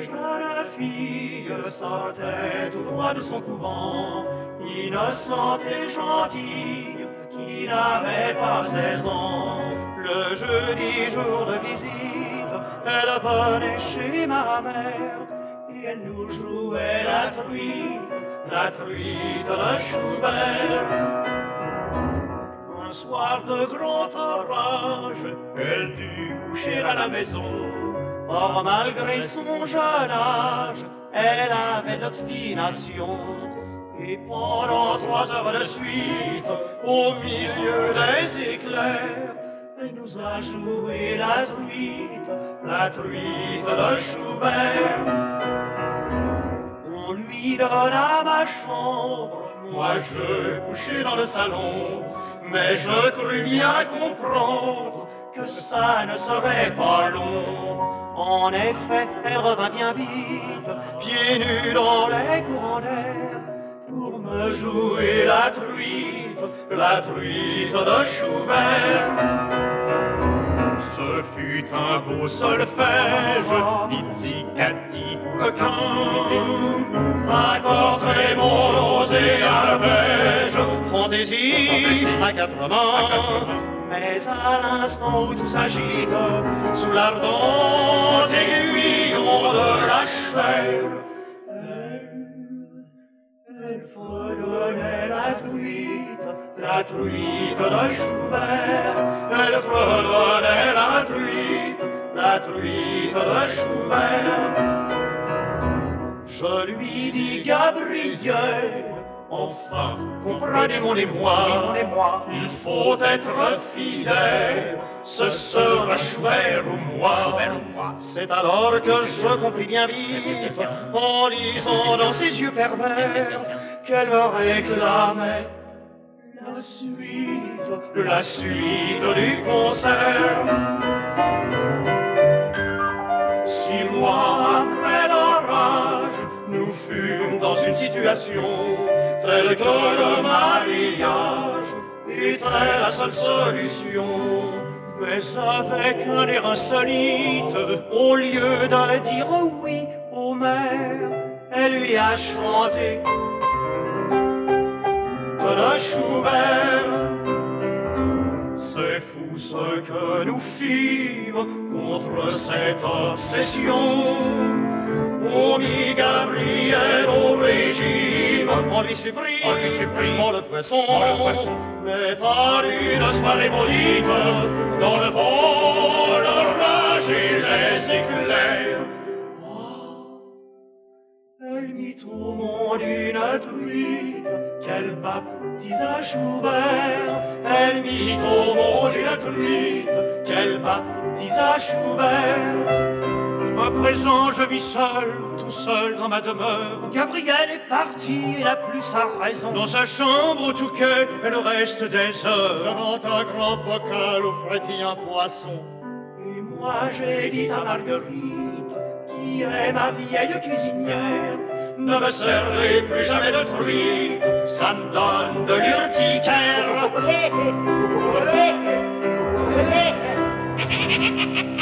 jeune fille sortait tout droit de son couvent, innocente et gentille, qui n'avait pas 16 ans. Le jeudi jour de visite, elle venait chez ma mère, et elle nous jouait la truite de Schubert. Un soir de grand orage, elle dut coucher à la maison. Or, malgré son jeune âge, elle avait de l'obstination. Et pendant 3 heures de suite, au milieu des éclairs, elle nous a joué la truite de Schubert. On lui donna ma chambre, moi je couchais dans le salon, mais je crus bien comprendre que ça ne serait pas long. En effet, elle revint bien vite, pieds nus dans les courants d'air, pour me jouer la truite de Schubert. Ce fut un beau solfège, pizzicati, coquin, accord très mon et arpège, fantaisie à 4 mains. Mais à l'instant où tout s'agite, sous l'ardent aiguillon de la chair, elle fredonnait la truite de Schubert. Elle fredonnait la truite de Schubert. Je lui dis, Gabriel, enfin, comprenez mon émoi, il faut être fidèle, ce sera Schubert ou moi. C'est alors que je compris bien vite, en lisant dans ses yeux pervers, qu'elle me réclamait la suite du concert. 6 mois après l'orage, nous fûmes dans une situation telle que le mariage était la seule solution. Mais avec un air insolite, au lieu de dire oui au maire, elle lui a chanté de Schubert. C'est fou ce que nous fîmes contre cette obsession. On mit Gabriel au régime, on lui supprime le poisson, mais par une soirée maudite, dans le vent, l'orage et les éclairs, elle mit au monde une truite qu'elle baptisa Schubert. Elle mit au monde une truite qu'elle baptisa Schubert. À présent, je vis seul, tout seul dans ma demeure. Gabriel est parti, il n'a plus sa raison. Dans sa chambre, au touquet, elle reste des heures. Devant un grand bocal où frétille un poisson. Et moi, j'ai dit à Marguerite, qui est ma vieille cuisinière, ne me servez plus jamais de truite, ça me donne de l'urticaire.